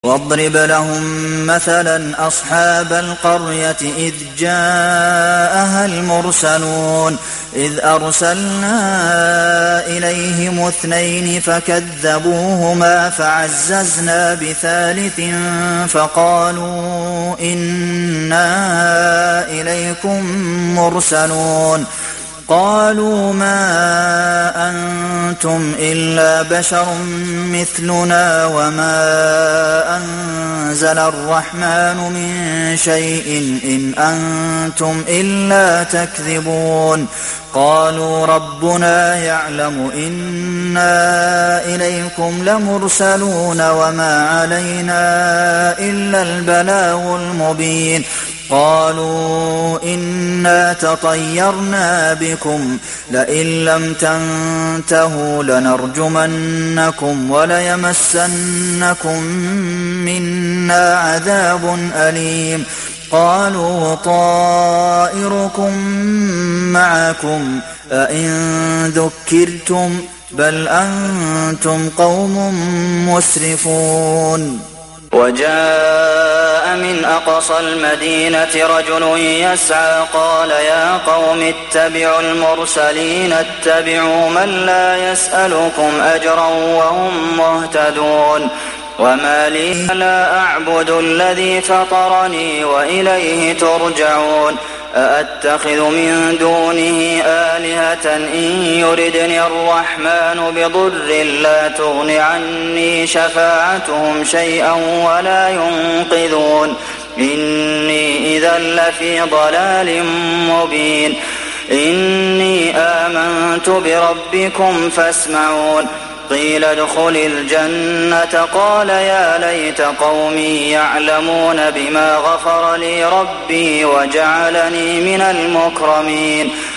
واضرب لهم مثلا أصحاب القرية إذ جاءها المرسلون إذ أرسلنا إليهم 2 فكذبوهما فعززنا بثالث فقالوا إنا إليكم مرسلون قالوا ما أنتم إلا بشر مثلنا وما أنزل الرحمن من شيء إن أنتم إلا تكذبون قالوا ربنا يعلم إنا إليكم لمرسلون وما علينا إلا البلاغ المبين قالوا إنا تطيرنا بكم لئن لم تنتهوا لنرجمنكم وليمسنكم منا عذاب أليم قالوا طائركم معكم أئن ذكرتم بل أنتم قوم مسرفون وجاء من أقصى المدينة رجل يسعى قال يا قوم اتبعوا المرسلين اتبعوا من لا يسألكم أجرا وهم مهتدون وما لي لا أعبد الذي فطرني وإليه ترجعون أأتخذ من دونه آلهة إن يردني الرحمن بضر لا تغن عني شفاعتهم شيئا ولا ينقذون إني إذا لفي ضلال مبين إني آمنت بربكم فاسمعون قيل ادخل الجنة قال يا ليت قومي يعلمون بما غفر لي ربي وجعلني من المكرمين